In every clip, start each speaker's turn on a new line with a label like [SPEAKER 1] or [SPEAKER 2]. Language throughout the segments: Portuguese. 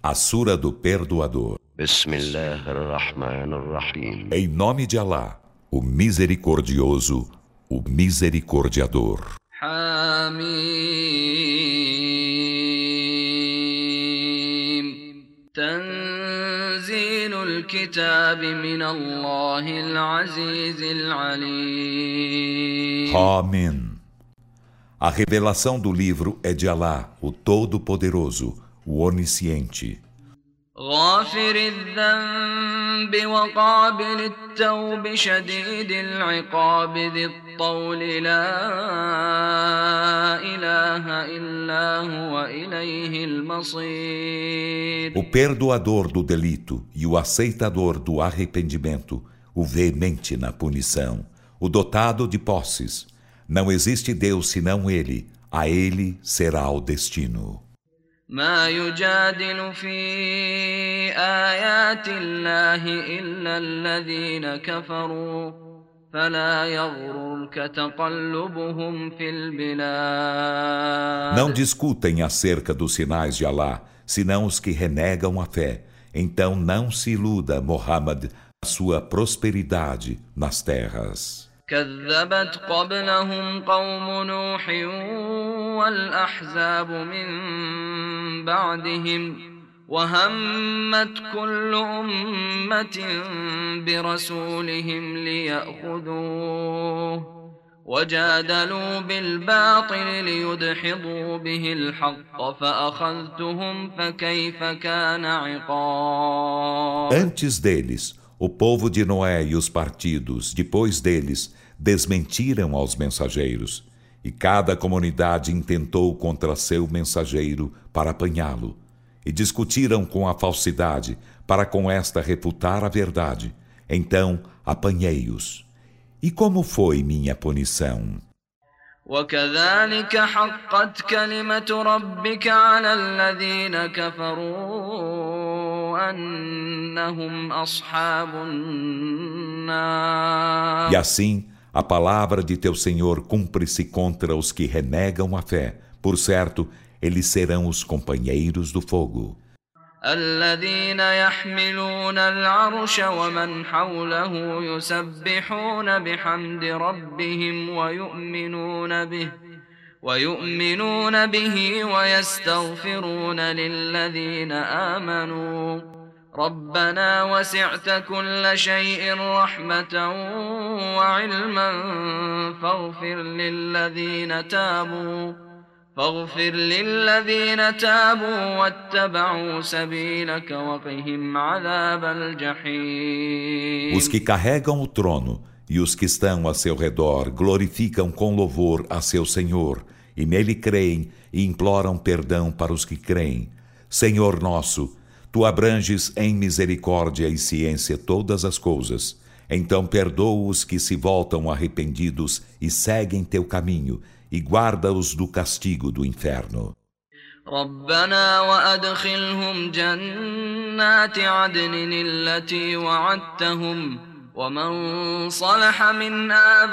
[SPEAKER 1] A Sura do Perdoador.
[SPEAKER 2] Bismillah ar-Rahman ar-Rahim.
[SPEAKER 1] Em nome de Alá, o Misericordioso, o Misericordiador.
[SPEAKER 3] Hamim. Tanzilul Kitab min Allahil Azizil Alim.
[SPEAKER 1] Amém. A revelação do livro é de Alá, o Todo-Poderoso, o Onisciente.
[SPEAKER 3] غافر الذنب وقابل التوب شديد العقاب ذي الطول لا إله إلا هو إليه المصير.
[SPEAKER 1] O perdoador do delito e o aceitador do arrependimento, o veemente na punição, o dotado de posses. Não existe Deus senão Ele, a Ele será o destino.
[SPEAKER 3] ما يجادل في آيات الله إلا الذين كفروا فلا يغررك تقلبهم في البلاد.
[SPEAKER 1] Não discutem acerca dos sinais de Alá, senão os que renegam a fé. Então não se iluda, Muhammad, a sua prosperidade nas terras.
[SPEAKER 3] كذبت قبلهم قوم نوح والأحزاب من بعدهم وهمت كل أمة برسولهم ليأخذوه وجادلوا بالباطل ليدحضوا به الحق فأخذتهم فكيف كان عقاب.
[SPEAKER 1] Antes deles, o povo de Noé e os partidos, depois deles, desmentiram aos mensageiros, e cada comunidade intentou contra seu mensageiro para apanhá-lo, e discutiram com a falsidade para com esta refutar a verdade. Então apanhei-os. E como foi minha punição?
[SPEAKER 3] وكذلك حقت كلمة ربك على الذين كفروا أنهم أصحاب النار.
[SPEAKER 1] E assim, a palavra de teu Senhor cumpre-se contra os que renegam a fé. Por certo, eles serão os companheiros do fogo.
[SPEAKER 3] الذين يحملون العرش ومن حوله يسبحون بحمد ربهم ويؤمنون به ويستغفرون للذين آمنوا ربنا وسعت كل شيء رحمة وعلما فاغفر للذين تابوا واتبعوا سبيلك وقهم عذاب الجحيم.
[SPEAKER 1] Os que carregam o trono e os que estão a seu redor glorificam com louvor a seu Senhor e nele creem e imploram perdão para os que creem. Senhor nosso, tu abranges em misericórdia e ciência todas as coisas. Então perdoa os que se voltam arrependidos e seguem teu caminho, e guarda-os do castigo do inferno.
[SPEAKER 3] ربنا وأدخلهم جنات عدن التي وعدتهم ومن صلح من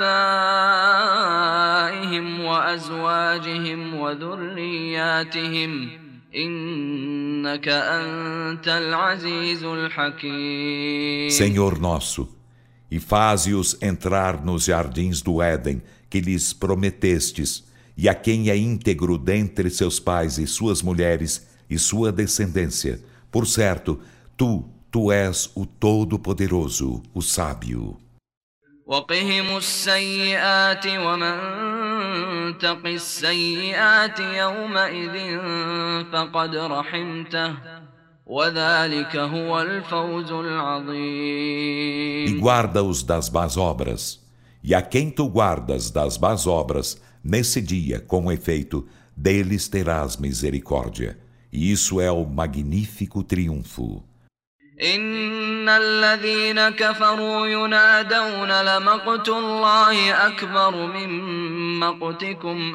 [SPEAKER 3] آبائهم وأزواجهم وذرياتهم إنك أنت العزيز الحكيم.
[SPEAKER 1] Senhor nosso, e faze-os entrar nos jardins do Éden que lhes prometestes, e a quem é íntegro dentre seus pais e suas mulheres e sua descendência. Por certo, tu és o Todo-Poderoso, o Sábio.
[SPEAKER 3] وقهم السيئات ومن تق السيئات يومئذ فقد رحمته وذلك هو الفوز العظيم.
[SPEAKER 1] E guarda-os das más obras. E a quem tu guardas das más obras, nesse dia, com efeito, deles terás misericórdia. E isso é o magnífico triunfo.
[SPEAKER 3] إن الذين كفروا ينادون لمقت الله أكبر من مقتكم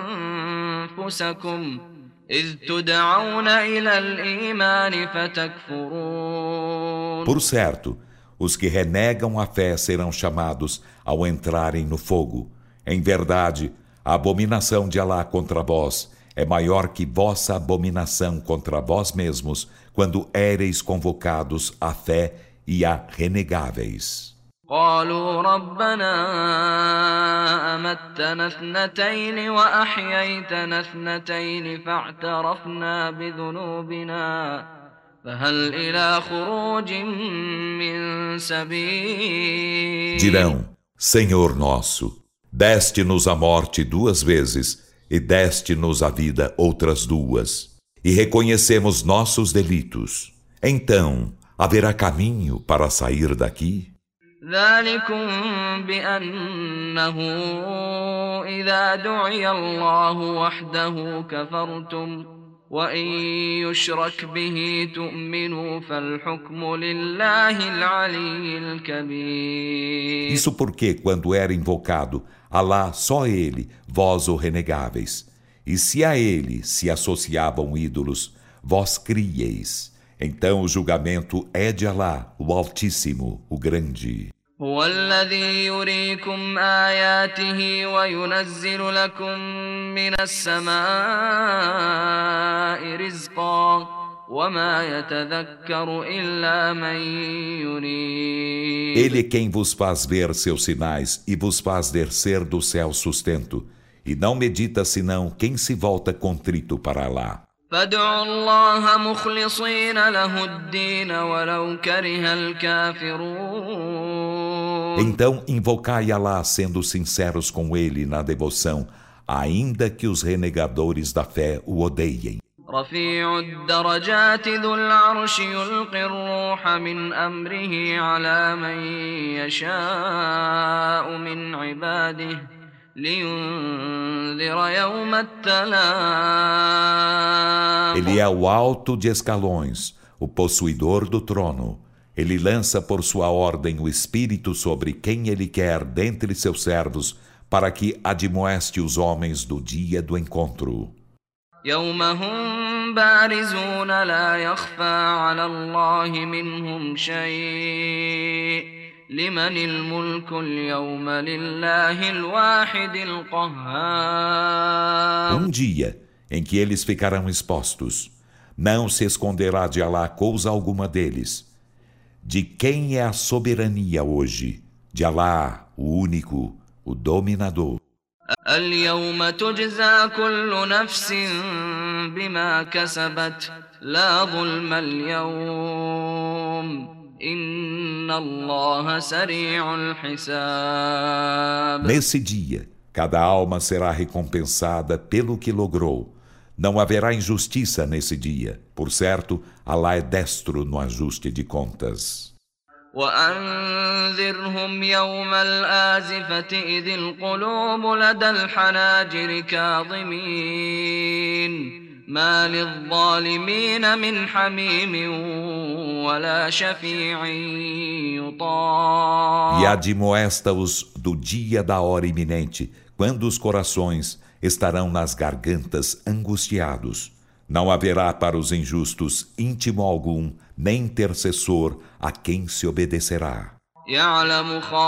[SPEAKER 3] أنفسكم إذ تدعون إلى الإيمان فتكفرون.
[SPEAKER 1] Por certo, os que renegam a fé serão chamados ao entrarem no fogo. Em verdade, a abominação de Alá contra vós é maior que vossa abominação contra vós mesmos, quando éreis convocados à fé e a renegáveis.
[SPEAKER 3] قالوا ربنا أمتنا اثنتين وأحييتنا اثنتين فاعترفنا بذنوبنا فهل إلى خروج من سبيل.
[SPEAKER 1] Dirão: Senhor nosso, deste-nos a morte 2 vezes e deste-nos a vida outras 2, e reconhecemos nossos delitos. Então, haverá caminho para sair daqui?
[SPEAKER 3] ذلكم بأنه إذا دعي الله وحده كفرتم وإن يشرك به تؤمنوا فالحكم لله العلي الكبير.
[SPEAKER 1] Isso porque, quando era invocado Alá, só Ele, vós o renegáveis. E se a Ele se associavam ídolos, vós crieis. Então o julgamento é de Alá, o Altíssimo, o Grande.
[SPEAKER 3] هو الذي يريكم آياته وينزل لكم من السماء رزقا وما يتذكر إلا من يريد.
[SPEAKER 1] Ele é quem vos faz ver seus sinais e vos faz descer do céu sustento. E não medita senão quem se volta contrito para Alá.
[SPEAKER 3] فادعوا الله مخلصين له الدين ولو كره الكافرون.
[SPEAKER 1] Então invocai Alá sendo sinceros com Ele na devoção, ainda que os renegadores da fé o odeiem.
[SPEAKER 3] رفيع الدرجات ذو العرش يلقي الروح من أمره على من يشاء من عباده لينذر يوم التلاق.
[SPEAKER 1] Ele é o alto de escalões, o possuidor do trono. Ele lança por sua ordem o Espírito sobre quem Ele quer dentre seus servos, para que admoeste os homens do dia do encontro.
[SPEAKER 3] يوم هم بارزون لا يخفى على الله منهم شيء لمن الملك اليوم لله الواحد القهار.
[SPEAKER 1] Dia em que eles ficarão expostos, não se esconderá de Alá coisa alguma deles. De quem é a soberania hoje? De Alá, o único, o dominador.
[SPEAKER 3] اليوم تجزى كل نفس بما كسبت لا ظلم اليوم إن الله سريع الحساب.
[SPEAKER 1] Nesse dia, cada alma será recompensada pelo que logrou. Não haverá injustiça nesse dia. Por certo, Alá é destro no ajuste de contas.
[SPEAKER 3] وأنذرهم يوم الآزفة إذ القلوب لدى الحناجر كاظمين ما للظالمين من حميم ولا شفيع يطاع.
[SPEAKER 1] E admoesta-os do dia da hora iminente, quando os corações estarão nas gargantas angustiados. Não haverá para os injustos íntimo algum, nem intercessor a quem se obedecerá.
[SPEAKER 3] يعلم خائنة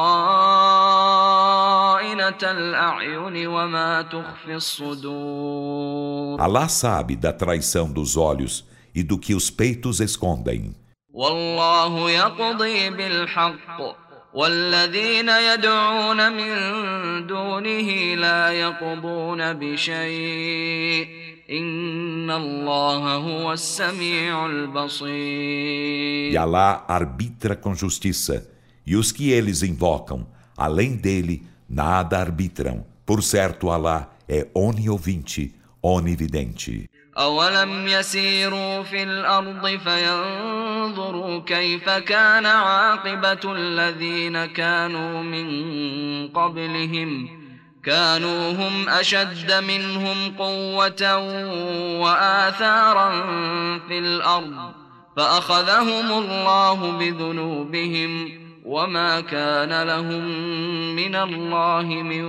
[SPEAKER 3] الأعين وما تخفي الصدور.
[SPEAKER 1] Alá sabe da traição dos olhos e do que os peitos escondem.
[SPEAKER 3] والله يقضي بالحق والذين يدعون من دونه لا يقضون بشيء إن الله هو السميع البصير.
[SPEAKER 1] E Alá arbitra com justiça, e os que eles invocam, além dele, nada arbitram. Por certo, Alá é oniovinte, onividente.
[SPEAKER 3] أولم يسيروا في الأرض فينظروا كيف كان عاقبة الذين كانوا من قبلهم كانوا هم أشد منهم قوة وآثارا في الأرض فأخذهم الله بذنوبهم وما كان لهم من الله من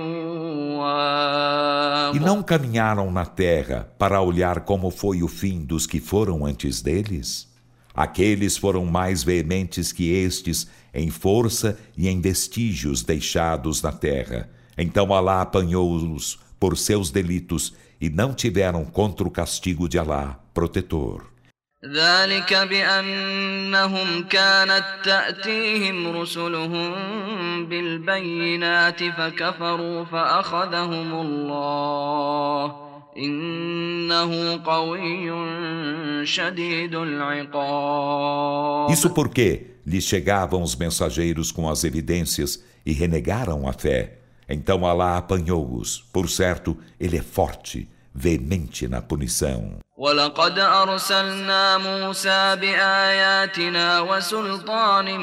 [SPEAKER 3] واق.
[SPEAKER 1] E não caminharam na terra para olhar como foi o fim dos que foram antes deles? Aqueles foram mais veementes que estes em força e em vestígios deixados na terra. Então Alá apanhou-os por seus delitos e não tiveram contra o castigo de Alá protetor.
[SPEAKER 3] ذلك بأنهم كانت تأتيهم رسلهم بالبينات فكفروا فأخذهم الله إنه قوي شديد العقاب.
[SPEAKER 1] Isso porque lhes chegavam os mensageiros com as evidências e renegaram a fé. Então Alá apanhou-os. Por certo, ele é forte, veemente na punição.
[SPEAKER 3] ولقد أرسلنا موسى بآياتنا وسلطان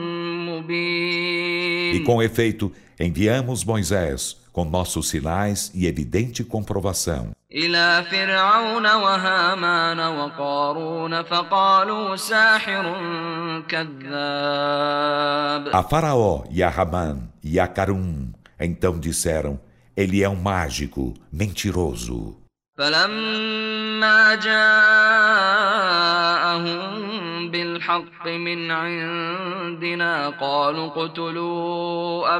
[SPEAKER 3] مبين.
[SPEAKER 1] E com efeito, enviamos Moisés com nossos sinais e evidente comprovação
[SPEAKER 3] إلى فرعون وهامان وقارون فقالوا ساحر كذاب.
[SPEAKER 1] a Faraó e a Ramã e a Carum. Então disseram, ele é um mágico, mentiroso.
[SPEAKER 3] فلما جاءهم بالحق من عندنا قالوا اقتلوا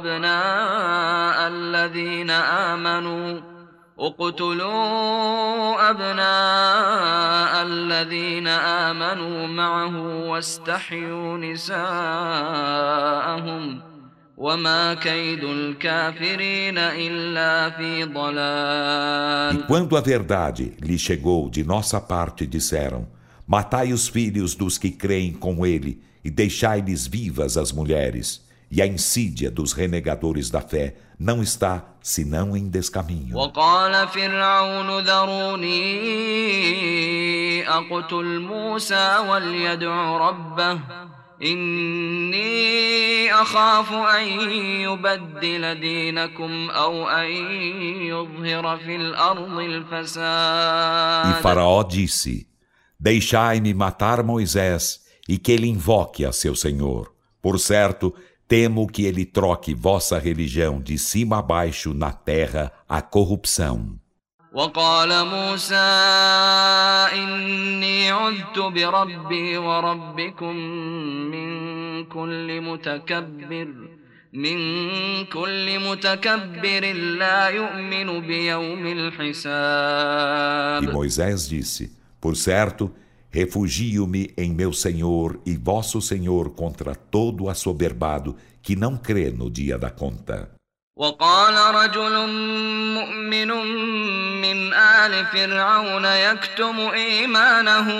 [SPEAKER 3] أبناء الذين آمنوا معه واستحيوا نساءهم وما كيد الكافرين إلا في ضلال.
[SPEAKER 1] E quando a verdade lhe chegou de nossa parte, disseram, matai os filhos dos que creem com ele e deixai-lhes vivas as mulheres. E a insídia dos renegadores da fé não está senão em descaminho.
[SPEAKER 3] وقال فرعون ذروني أقتل موسى وليدع ربه إني أخاف أن يبدل دينكم أو أن يظهر في الأرض
[SPEAKER 1] E
[SPEAKER 3] الفساد.
[SPEAKER 1] Faraó disse, deixai-me matar Moisés e que ele invoque a seu Senhor. Por certo, temo que ele troque vossa religião de cima a baixo na terra a corrupção.
[SPEAKER 3] وقال موسى إني عذت بربي وربكم من كل متكبر لا يؤمن بيوم الحساب.
[SPEAKER 1] E Moisés disse, por certo, refugio-me em meu Senhor e vosso Senhor contra todo assoberbado que não crê no dia da conta.
[SPEAKER 3] وقال رجل مؤمن من آل فرعون يكتم إيمانه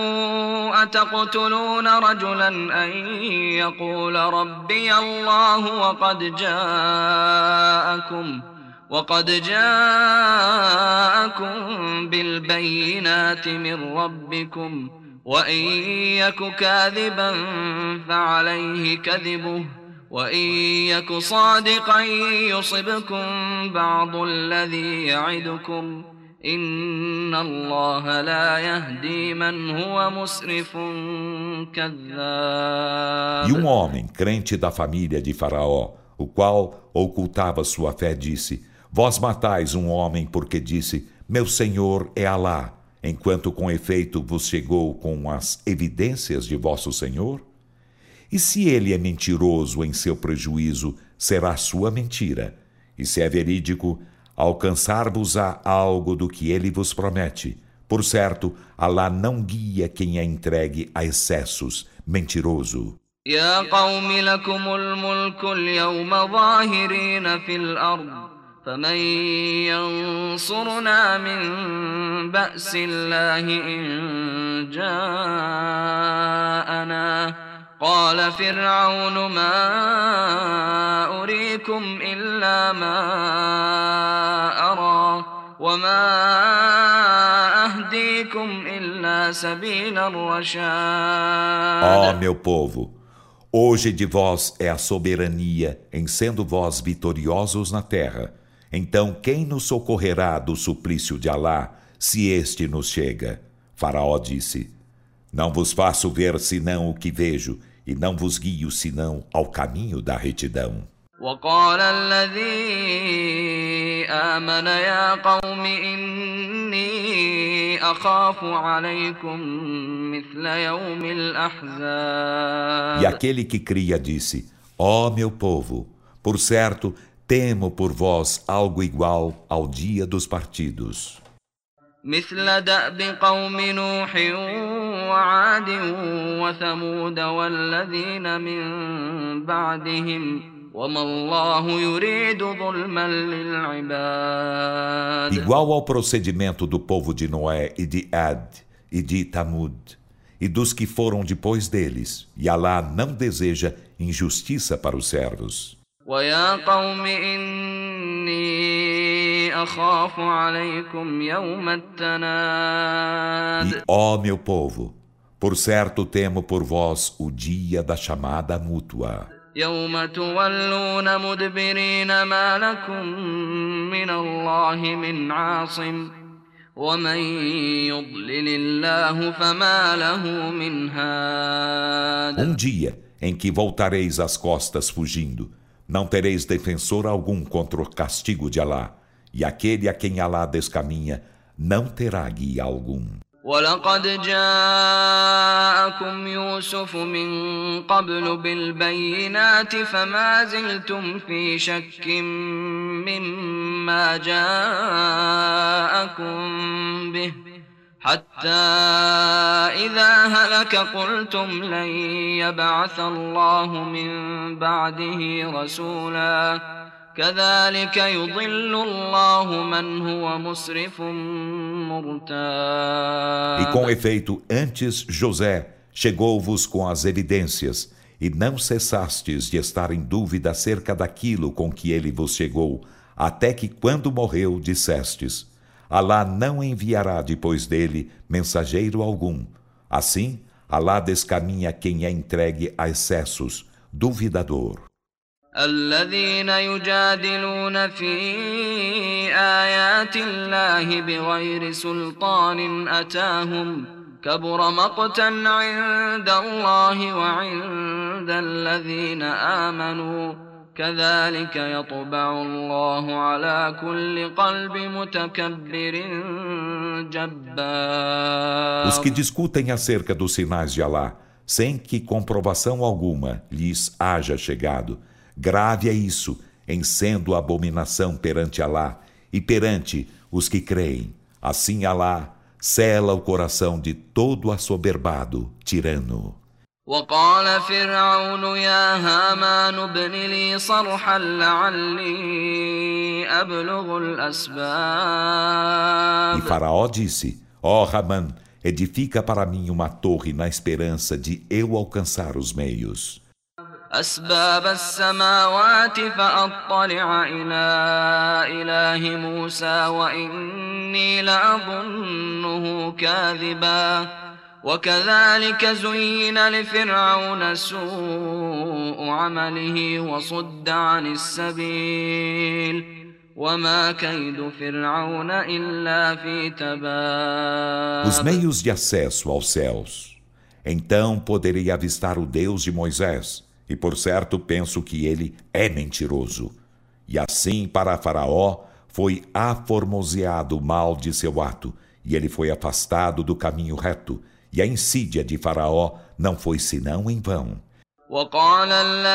[SPEAKER 3] أتقتلون رجلا أن يقول ربي الله وقد جاءكم بالبينات من ربكم وإن يك كاذبا فعليه كذبه وإن يك صادقا يصبكم بعض الذي يعدكم إن الله لا يهدي من هو مسرف كذاب.
[SPEAKER 1] E um homem, crente da família de Faraó, o qual ocultava sua fé, disse, vós matais um homem porque disse, meu Senhor é Alá, enquanto com efeito vos chegou com as evidências de vosso Senhor? E se ele é mentiroso em seu prejuízo, será sua mentira. E se é verídico, alcançar-vos-á algo do que ele vos promete. Por certo, Alá não guia quem é entregue a excessos, mentiroso.
[SPEAKER 3] يا قوم لكم الملك اليوم ظاهرين في الأرض فمن ينصرنا من بأس الله إن جاءنا قال فرعون ما أريكم إلا ما أرى وما أهديكم إلا سبيل الرشاد.
[SPEAKER 1] Ó meu povo, hoje de vós é a soberania em sendo vós vitoriosos na terra. Então quem nos socorrerá do suplício de Alá, se este nos chega? Faraó disse, não vos faço ver senão o que vejo, e não vos guio senão ao caminho da retidão.
[SPEAKER 3] وقال الذي آمن يا قوم إني أخاف عليكم مثل يوم الأحزاب.
[SPEAKER 1] E aquele que cria disse, ó meu povo, por certo, Temo por vós algo igual ao dia dos partidos.
[SPEAKER 3] مثل دأب قوم نوح وعاد وثمود والذين من بعدهم وما الله يريد ظلما للعباد.
[SPEAKER 1] Igual ao procedimento do povo de Noé e de Ad e de Tamud e dos que foram depois deles, e Alá não deseja injustiça para os servos.
[SPEAKER 3] ويا قوم إني أخاف عليكم يوم التناد.
[SPEAKER 1] E, ó meu povo, por certo temo por vós o dia da chamada mútua.
[SPEAKER 3] يوم تولون مدبرين ما لكم من الله من عاصم ومن يضلل الله فما له من هاد.
[SPEAKER 1] Dia em que voltareis as costas fugindo, não tereis defensor algum contra o castigo de Alá, e aquele a quem Alá descaminha não terá guia algum.
[SPEAKER 3] ولقد جاءكم يوسف من قبل بالبينات فما زلتم في شك مما جاءكم به حتى إذا هلك قلتم لن يبعث الله من بعده رسولا كذلك يضل الله من هو مسرف مرتاب.
[SPEAKER 1] E com efeito, antes José chegou-vos com as evidências, e não cessastes de estar em dúvida acerca daquilo com que ele vos chegou, até que quando morreu dissestes: Alá não enviará depois dele mensageiro algum. Assim, Alá descaminha quem é entregue a excessos, duvidador.
[SPEAKER 3] الذين يجادلون في آيات الله بغير سلطان أتاهم كبر مقتا عند الله وعند الذين آمنوا كذلك يطبع الله على كل قلب متكبر جبار.
[SPEAKER 1] Os que discutem acerca dos sinais de Alá, sem que comprovação alguma lhes haja chegado, grave é isso, em sendo abominação perante Alá e perante os que creem. Assim Alá sela o coração de todo assoberbado tirano.
[SPEAKER 3] وقال فرعون يا هامان ابن لي صرحا لعلي أبلغ الأسباب.
[SPEAKER 1] E Faraó disse: Ó Ramã, edifica para mim uma torre na esperança de eu alcançar os meios.
[SPEAKER 3] أسباب السماوات فأطلع إلى إله موسى وإني لأظنه كاذبا وكذلك زين لفرعون سوء عمله وصد عن السبيل وما كيد فرعون إلا في تباب.
[SPEAKER 1] Os meios de acesso aos céus. Então poderei avistar o Deus de Moisés, e por certo penso que ele é mentiroso. E assim para Faraó foi aformoseado o mal de seu ato, e ele foi afastado do caminho reto, e a insídia de Faraó não foi senão em vão.
[SPEAKER 3] وقال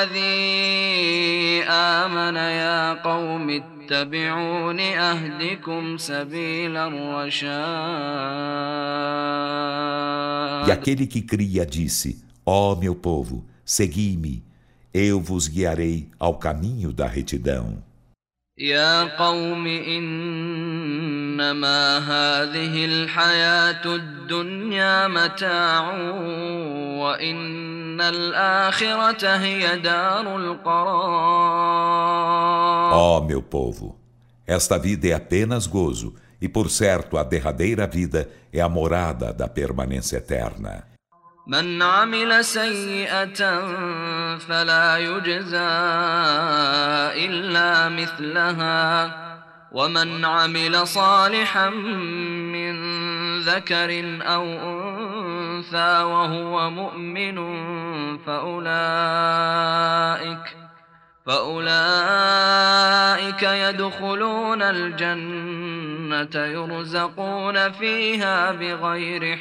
[SPEAKER 3] الذي آمن يا قوم اتبعون أهدكم سبيل الرشاد.
[SPEAKER 1] E aquele que cria disse: Ó meu povo, segui-me, eu vos guiarei ao caminho da retidão.
[SPEAKER 3] يا قوم إنما هذه الحياة الدنيا متاع وإن الآخرة هي دار القرار.
[SPEAKER 1] Ó meu povo, esta vida é apenas gozo, e por certo a derradeira vida é a morada da permanência eterna.
[SPEAKER 3] من عمل سيئة فلا يجزى إلا مثلها ومن عمل صالحا من ذكر أو أنثى وهو مؤمن فأولئك يدخلون الجنة يرزقون فيها بغير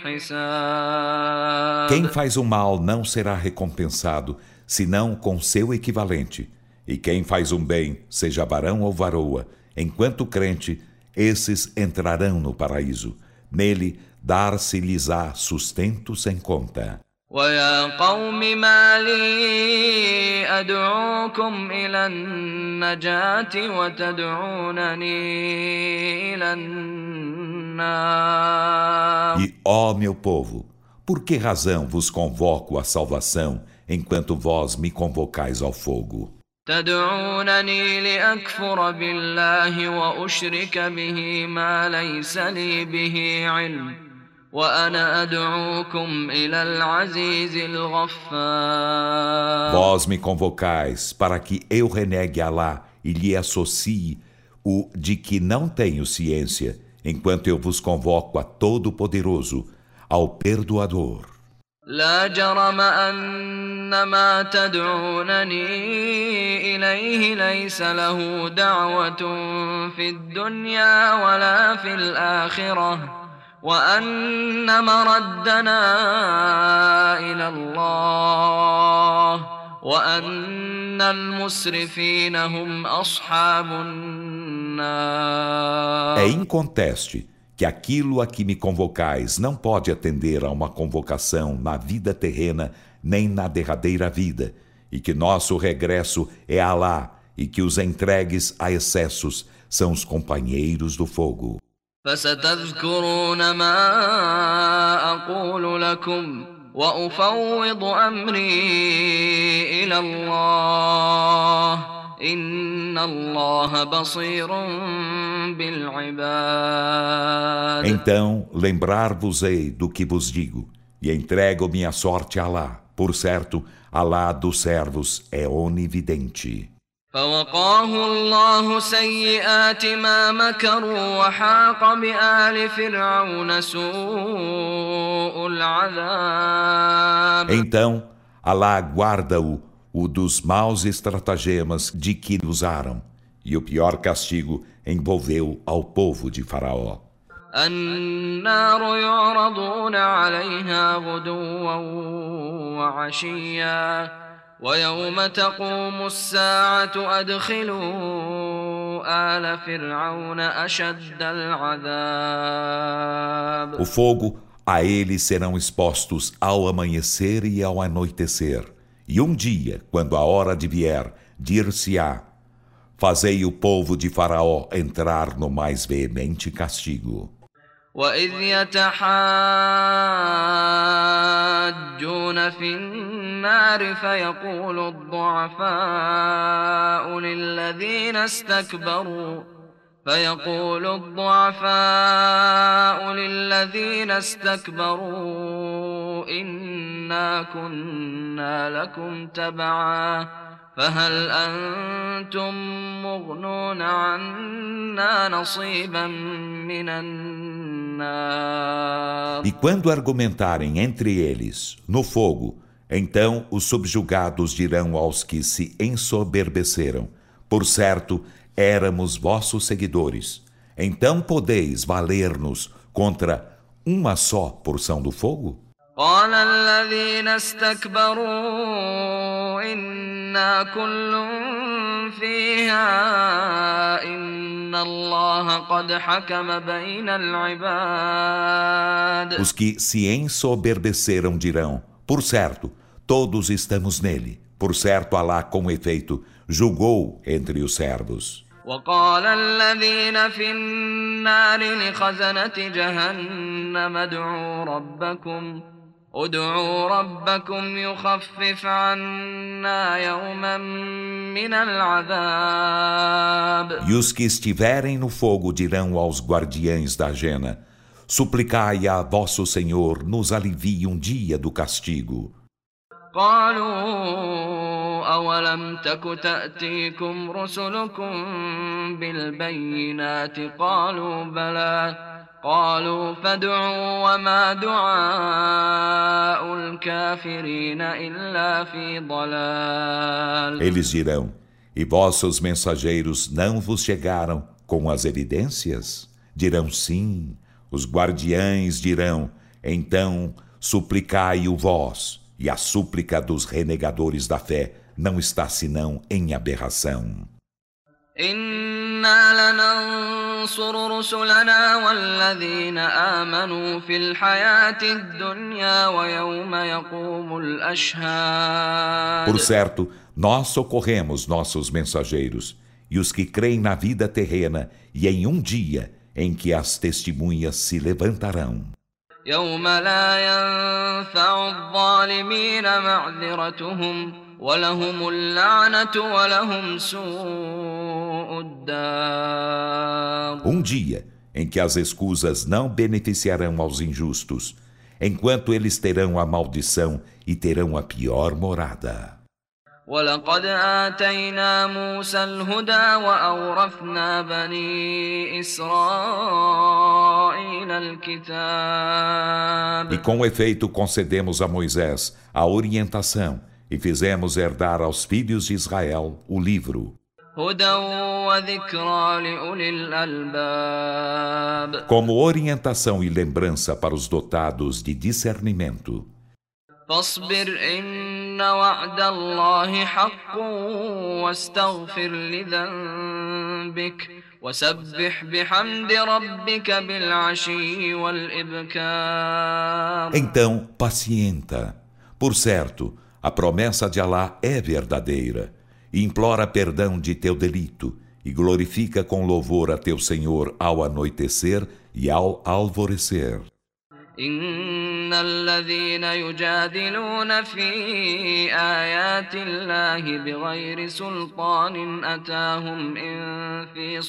[SPEAKER 3] حساب.
[SPEAKER 1] Quem faz o mal não será recompensado, senão com seu equivalente. E quem faz um bem, seja varão ou varoa, enquanto crente, esses entrarão no paraíso. Nele, dar-se-lhes-á sustento sem conta.
[SPEAKER 3] ويا قوم ما لي أدعوكم إلى النجاة وتدعونني إلى النار.
[SPEAKER 1] E, ó meu povo, por que razão vos convoco à salvação, enquanto vós me convocais ao fogo?
[SPEAKER 3] تدعونني لأكفر بالله وأشرك به ما ليس لي به علم وأنا أدعوكم إلى العزيز الغفار.
[SPEAKER 1] Vós me convocais para que eu renegue Alá e lhe associe o de que não tenho ciência, enquanto eu vos convoco a Todo-Poderoso, ao Perdoador.
[SPEAKER 3] لا جرم أن ما تدعونني إليه ليس له دعوة في الدنيا ولا في الآخرة وأن مردنا إلى الله وأن المسرفين هم أصحاب النار.
[SPEAKER 1] É inconteste que aquilo a que me convocais não pode atender a uma convocação na vida terrena nem na derradeira vida, e que nosso regresso é a Alá, e que os entregues a excessos são os companheiros do fogo.
[SPEAKER 3] فستذكرون ما أقول لكم وأفوض أمري إلى الله إن الله بصير بالعباد.
[SPEAKER 1] Então lembrar-vos-ei do que vos digo, e entrego minha sorte a Alá. Por certo, Alá dos servos é onividente.
[SPEAKER 3] فوقاه الله سيئات ما مكروا وحاق بآل فرعون سوء العذاب.
[SPEAKER 1] Então, Alá guarda-o dos maus estratagemas de que usaram, e o pior castigo envolveu ao povo de Faraó.
[SPEAKER 3] النار يعرضون عليها غدوا وعشيا ويوم تقوم الساعة أدخلوا آل فرعون أشد العذاب.
[SPEAKER 1] O fogo, a eles serão expostos ao amanhecer e ao anoitecer. E um dia, quando a hora de vier, dir-se-á: fazei o povo de Faraó entrar no mais veemente castigo.
[SPEAKER 3] وإذ يتحاجون في النار فيقول الضعفاء للذين استكبروا إنا كنا لكم تبعا فهل أنتم مغنون عنا نصيبا من النار.
[SPEAKER 1] E quando argumentarem entre eles, no fogo, então os subjugados dirão aos que se ensoberbeceram: por certo, éramos vossos seguidores. Então podeis valer-nos contra uma só porção do fogo?
[SPEAKER 3] قال الذين استكبروا إنا كل فيها إن الله قد حكم بين العباد.
[SPEAKER 1] Os que se ensoberbeceram dirão: por certo, todos estamos nele. Por certo, Alá, com efeito, julgou entre os servos.
[SPEAKER 3] وقال الذين في النار لخزنة جهنم ادعوا ربكم يخفف عنا يوما من العذاب.
[SPEAKER 1] E os que estiverem no fogo dirão aos guardiães da jena: suplicai a vosso Senhor nos alivie um dia do castigo.
[SPEAKER 3] قالوا أولم تك تأتيكم رسلكم بالبينات قالوا بلى قالوا فادعوا وما دعاء الكافرين إلا في ضلال.
[SPEAKER 1] Eles dirão: e vossos mensageiros não vos chegaram com as evidências? Dirão sim. Os guardiães dirão: então suplicai-o vós. E a súplica dos renegadores da fé não está senão em aberração.
[SPEAKER 3] إنا لننصر رسلنا والذين آمنوا في الحياة الدنيا ويوم يقوم الأشهاد.
[SPEAKER 1] Por certo, nós socorremos nossos mensageiros e os que creem na vida terrena e em um dia em que as testemunhas se levantarão.
[SPEAKER 3] يوم لا ينفع الظالمين معذرتهم ولهم اللعنة ولهم سوء الدار.
[SPEAKER 1] Um dia em que as escusas não beneficiarão aos injustos, enquanto eles terão a maldição e terão a pior morada.
[SPEAKER 3] ولقد آتينا موسى الهدى وأورثنا بني إسرائيل الكتاب.
[SPEAKER 1] E com efeito concedemos a Moisés a orientação e fizemos herdar aos filhos de Israel o livro.
[SPEAKER 3] هدى وذكرى لأولي الألباب.
[SPEAKER 1] Como orientação e lembrança para os dotados de discernimento.
[SPEAKER 3] فاصبر إن وعد الله حق واستغفر لذنبك وسبح بحمد ربك بالعشي والإبكار.
[SPEAKER 1] Então, pacienta. Por certo, a promessa de Alá é verdadeira. E implora perdão de teu delito e glorifica com louvor a teu Senhor ao anoitecer e ao alvorecer.
[SPEAKER 3] إن الذين يجادلون في آيات الله بغير سلطان أتاهم إن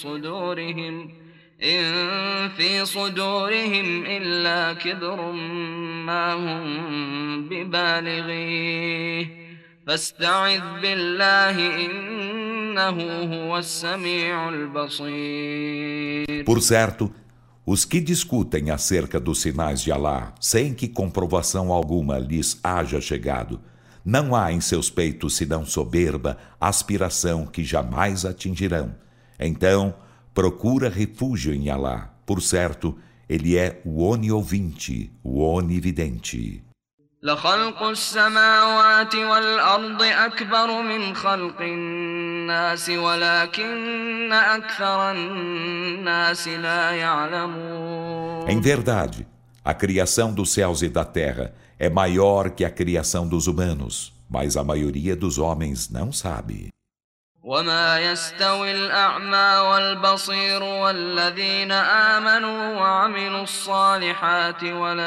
[SPEAKER 3] في صدورهم إلا كبر ما هم ببالغيه فاستعذ بالله إنه هو السميع البصير.
[SPEAKER 1] Por certo, os que discutem acerca dos sinais de Alá, sem que comprovação alguma lhes haja chegado, não há em seus peitos senão soberba, aspiração que jamais atingirão. Então, procura refúgio em Alá. Por certo, ele é o oniovinte, o onividente.
[SPEAKER 3] لخلق السماوات والأرض أكبر من خلق الناس ولكن أكثر الناس لا يعلمون.
[SPEAKER 1] Em verdade, a criação dos céus e da terra é maior que a criação dos humanos, mas a maioria dos homens não sabe.
[SPEAKER 3] وما يستوي الأعمى والبصير والذين آمنوا وعملوا الصالحات ولا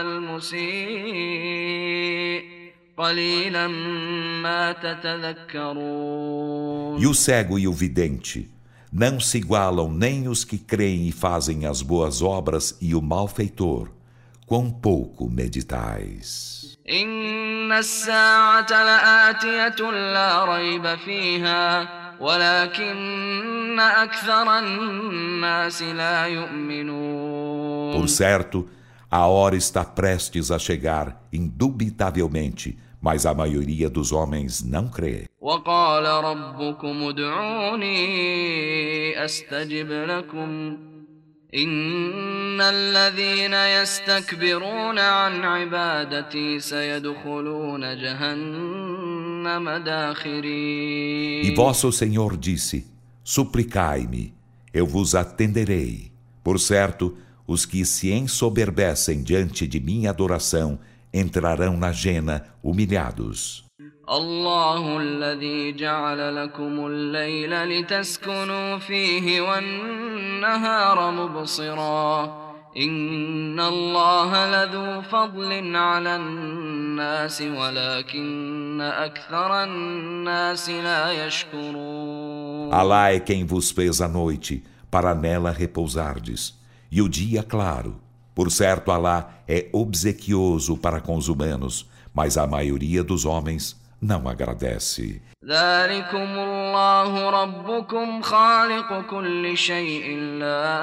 [SPEAKER 3] المسيء قليلا ما تتذكرون.
[SPEAKER 1] E o cego e o vidente não se igualam nem os que creem e fazem as boas obras e o malfeitor. Quão pouco meditais.
[SPEAKER 3] إن الساعة لآتية لا ريب فيها ولكن أكثر الناس لا يؤمنون.
[SPEAKER 1] Por certo, a hora está prestes a chegar, indubitavelmente, mas a maioria dos homens não crê.
[SPEAKER 3] وقال ربكم ادعوني أستجب لكم إن الذين يستكبرون عن عبادتي سيدخلون جهنم داخرين.
[SPEAKER 1] E vosso Senhor disse, suplicai-me, eu vos atenderei. Por certo, os que se ensoberbecem diante de minha adoração entrarão na jena humilhados.
[SPEAKER 3] الله الذي جعل لكم الليل لتسكنوا فيه والنهار مبصرا إن الله لذو فضل على الناس ولكن أكثر الناس لا يشكرون.
[SPEAKER 1] Alá é quem vos fez a noite para nela repousardes e o dia claro. Por certo, Alá é obsequioso para com os humanos, mas a maioria dos homens não agradece.
[SPEAKER 3] ذلكم الله ربكم خالق كل شيء لا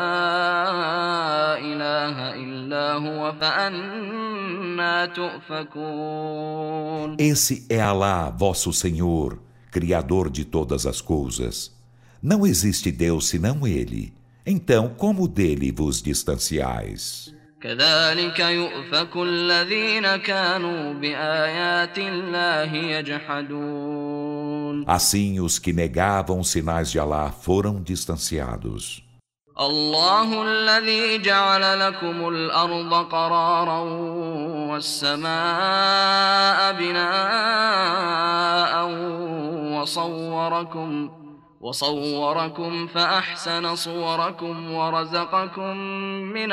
[SPEAKER 3] إله إلا هو فأنى تؤفكون.
[SPEAKER 1] Esse é Alá, vosso Senhor, Criador de todas as coisas. Não existe Deus senão Ele. Então, como dele vos distanciais?
[SPEAKER 3] كذلك يؤفك الذين كانوا بآيات الله يجحدون.
[SPEAKER 1] Assim os que negavam os sinais de Alá foram distanciados.
[SPEAKER 3] الله الذي جعل لكم الأرض قرارا والسماء بناء وصوركم فأحسن صوركم ورزقكم من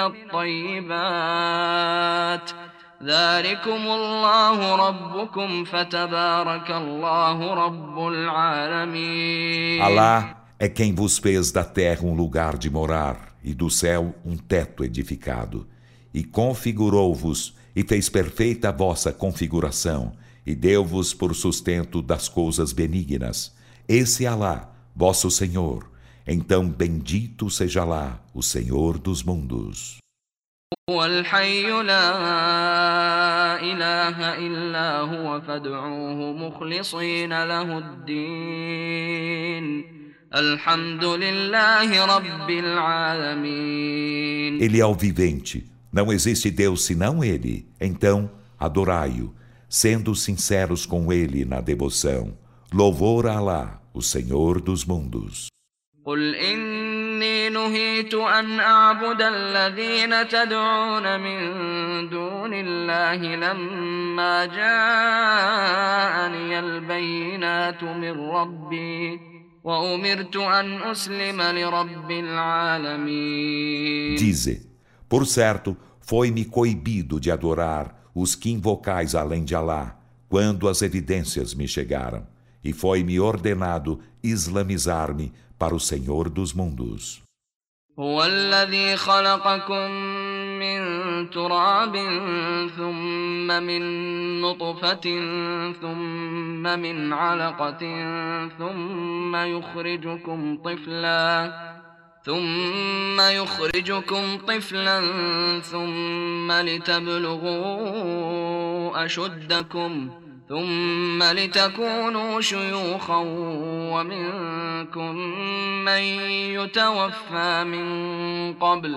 [SPEAKER 3] الطيبات ذلكم الله ربكم فتبارك الله رب العالمين.
[SPEAKER 1] Alá é quem vos fez da terra um lugar de morar e do céu um teto edificado, e configurou-vos e fez perfeita a vossa configuração, e deu-vos por sustento das coisas benignas. Esse é Alá, vosso Senhor. Então bendito seja Alá, o Senhor dos mundos.
[SPEAKER 3] هو الحي لا إله إلا هو فادعوه مخلصين له الدين الحمد لله رب العالمين.
[SPEAKER 1] Ele é o vivente, não existe Deus senão Ele, então adorai-o, sendo sinceros com Ele na devoção. Louvor a Alá, o Senhor dos mundos.
[SPEAKER 3] قل إني نهيت أن أعبد الذين تدعون من دون الله لما جاءني البينات من ربي وأمرت أن أسلم لرب العالمين.
[SPEAKER 1] Dize, por certo, foi-me coibido de adorar os que invocais além de Alá, quando as evidências me chegaram, e foi-me ordenado islamizar-me para o Senhor dos mundos.
[SPEAKER 3] هو الذي خلقكم من تراب ثم من نطفة ثم من علقة ثم يخرجكم طفلا ثم لتبلغوا أشدكم ثم لتكونوا شيوخا ومنكم من يتوفى من قبل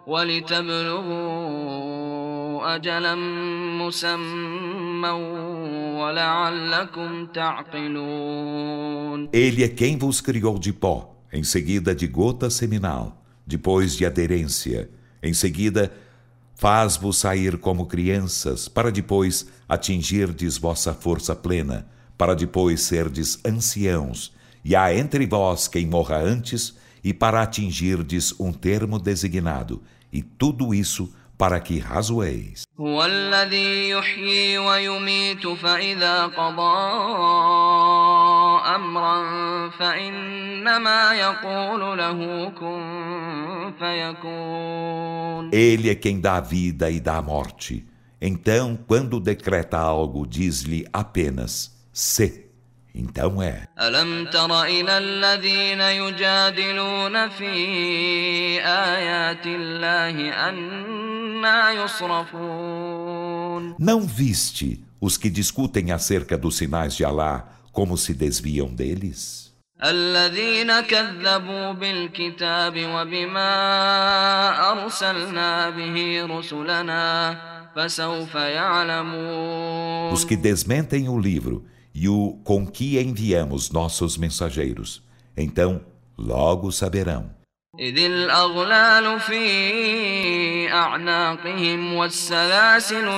[SPEAKER 3] ولتبلغوا أجلا مسمى ولعلكم تعقلون.
[SPEAKER 1] Ele é quem vos criou de pó, em seguida de gota seminal, depois de aderência, em seguida faz-vos sair como crianças, para depois atingirdes vossa força plena, para depois serdes anciãos, e há entre vós quem morra antes, e para atingirdes um termo designado, e tudo isso para que razoeis.
[SPEAKER 3] هو الذي يحيي ويميت فإذا قضى أمرا فإنما يقول له كن فيكون.
[SPEAKER 1] Ele é quem dá a vida e dá a morte. Então, quando decreta algo, diz-lhe apenas se. Então é.
[SPEAKER 3] ألم تر إلى الذين يجادلون في آيات الله أنى يصرفون.
[SPEAKER 1] Não viste os que discutem acerca dos sinais de Alá, como se desviam deles?
[SPEAKER 3] الذين كذبوا بالكتاب وبما أرسلنا به رسلنا فسوف يعلمون.
[SPEAKER 1] Os que desmentem o livro e o com que enviamos nossos mensageiros. Então, logo saberão.
[SPEAKER 3] إذ الأغلال في أعناقهم والسلاسل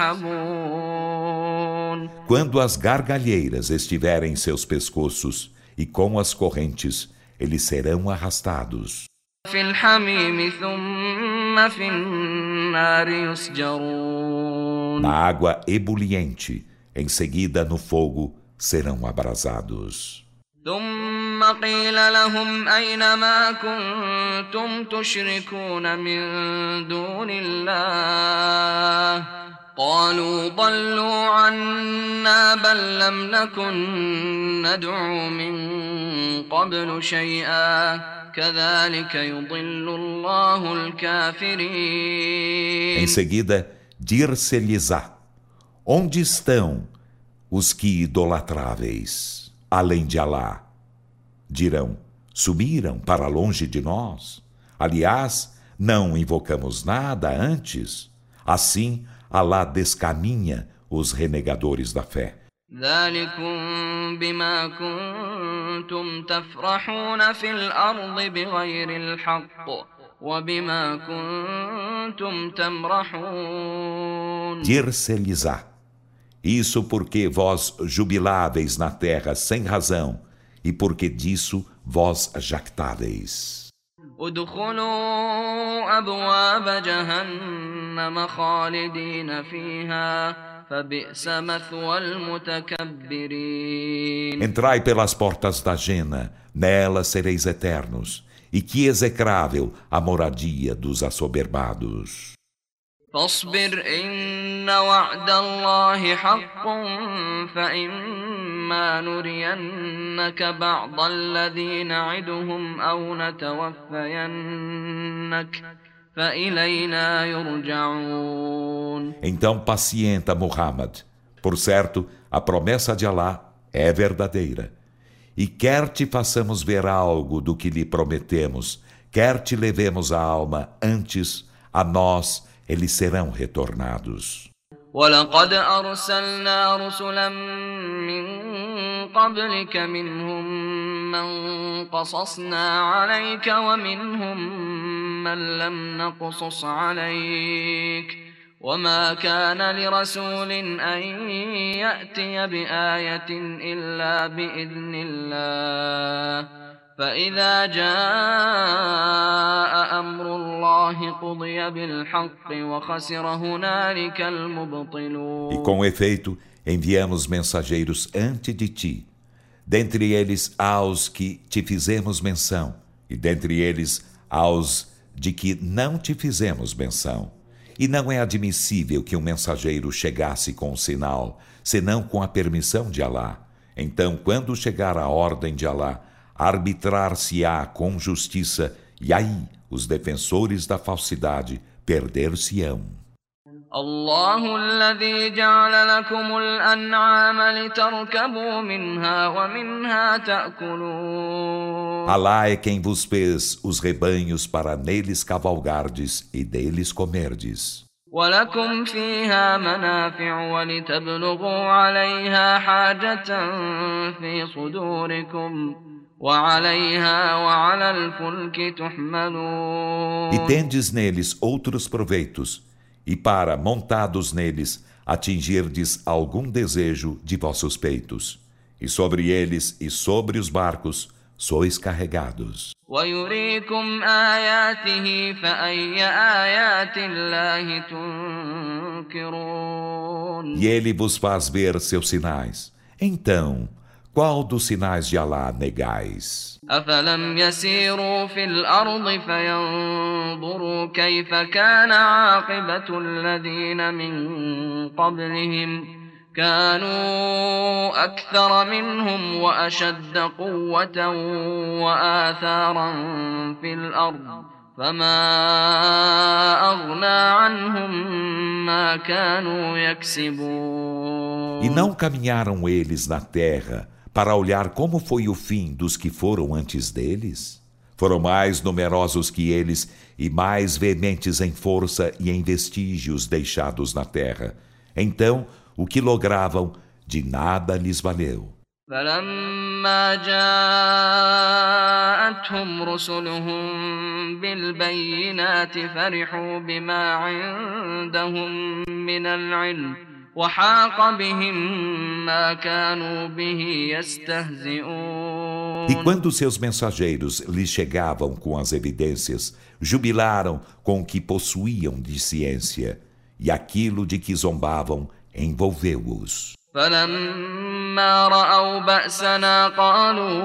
[SPEAKER 3] يسحبون.
[SPEAKER 1] Quando as gargalheiras estiverem em seus pescoços e com as correntes, eles serão arrastados.
[SPEAKER 3] في الحميم ثم في النار يسجرون.
[SPEAKER 1] Na água ebuliente, em seguida no fogo, serão abrasados.
[SPEAKER 3] ثم قيل لهم أين ما كنتم تشركون من دون الله قالوا ضلوا عنا بل لم نكن ندعو من قبل شيئا كذلك يضل الله الكافرين.
[SPEAKER 1] Em seguida, dir-se-lhes-á: onde estão os que idolatráveis, além de Alá? Dirão: subiram para longe de nós. Aliás, Não invocamos nada antes? Assim, Alá descaminha os renegadores da fé.
[SPEAKER 3] ذلكم بما كنتم تفرحون في الأرض بغير الحق وبما كنتم تمرحون.
[SPEAKER 1] Dir-se-lhes-á: isso porque vós jubiláveis na terra sem razão, e porque disso vós jactáveis.
[SPEAKER 3] ادخلوا أبواب جهنم خالدين فيها فبئس مثوى المتكبرين.
[SPEAKER 1] Entrai pelas portas da Jena, nelas sereis eternos, e que execrável a moradia dos assoberbados.
[SPEAKER 3] فاصبر إن وعد الله حق فإما نرينك بعض الذي نعدهم أو نتوفينك فإلينا يرجعون.
[SPEAKER 1] Então pacienta, Muhammad. Por certo, a promessa de Alá é verdadeira. E quer te façamos ver algo do que lhe prometemos, quer te levemos a alma antes, a nós eles serão retornados.
[SPEAKER 3] ولقد أرسلنا رسلا من قبلك منهم من قصصنا عليك ومنهم من لم نقصص عليك وما كان لرسول أن يأتي بآية إلا بإذن الله فإذا جاء أمر الله قضي بالحق وخسر هنالك المبطلون.
[SPEAKER 1] E com efeito, enviamos mensageiros antes de ti. Dentre eles aos que te fizemos menção, e dentre eles aos de que não te fizemos menção. E não é admissível que um mensageiro chegasse com um sinal, senão com a permissão de Alá. Então, quando chegar a ordem de Alá, arbitrar-se-á com justiça, e aí os defensores da falsidade perder-se-ão.
[SPEAKER 3] الله الذي جعل لكم الأنعام لتركبوا منها ومنها تأكلون.
[SPEAKER 1] Alá é quem vos fez os rebanhos para neles cavalgardes e deles comerdes.
[SPEAKER 3] ولكم فيها منافع ولتبلغوا عليها حاجة في صدوركم وعليها وعلى الفلك تحملون.
[SPEAKER 1] E tendes neles outros proveitos, e para, montados neles, atingirdes algum desejo de vossos peitos. E sobre eles e sobre os barcos sois carregados.
[SPEAKER 3] ويريكم آياته فأي آيات الله تنكرون.
[SPEAKER 1] E ele vos faz ver seus sinais. Então, qual dos sinais de Alá negais?
[SPEAKER 3] أفلم يسيروا في الأرض فينظروا كيف كان عاقبة الذين من قبلهم كانوا أكثر منهم وأشد قوة وآثارا في الأرض فما أغنى عنهم ما كانوا يكسبون.
[SPEAKER 1] E não caminharam eles na terra para olhar como foi o fim dos que foram antes deles? Foram mais numerosos que eles e mais veementes em força e em vestígios deixados na terra. Então, o que logravam, de nada lhes valeu.
[SPEAKER 3] فلما جاءتهم رسلهم بالبينات فرحوا بما عندهم من العلم وحاق بهم ما كانوا به يستهزئون.
[SPEAKER 1] E quando seus mensageiros lhes chegavam com as evidências, jubilaram com o que possuíam de ciência, e aquilo de que zombavam envolveu-os.
[SPEAKER 3] فلما رأوا بأسنا قالوا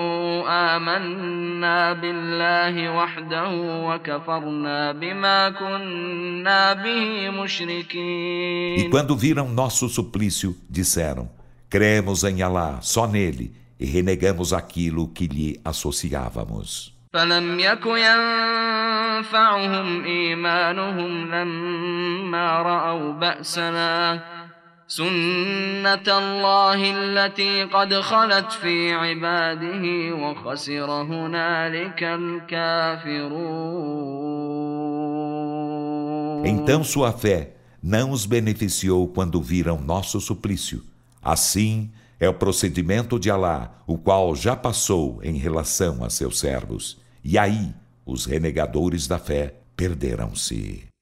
[SPEAKER 3] آمنا بالله وحده وكفرنا بما كنا به مشركين.
[SPEAKER 1] E quando viram nosso suplício, disseram: cremos em Alá, só nele, e renegamos aquilo que lhe associávamos.
[SPEAKER 3] فلم يك ينفعهم إيمانهم لما رأوا بأسنا سنة الله التي قد خلت في عباده وخسر هنالك الكافرون.
[SPEAKER 1] Então sua fé não os beneficiou quando viram nosso suplício. Assim é o procedimento de Alá, o qual já passou em relação a seus servos. E aí, os renegadores da fé perderam-se.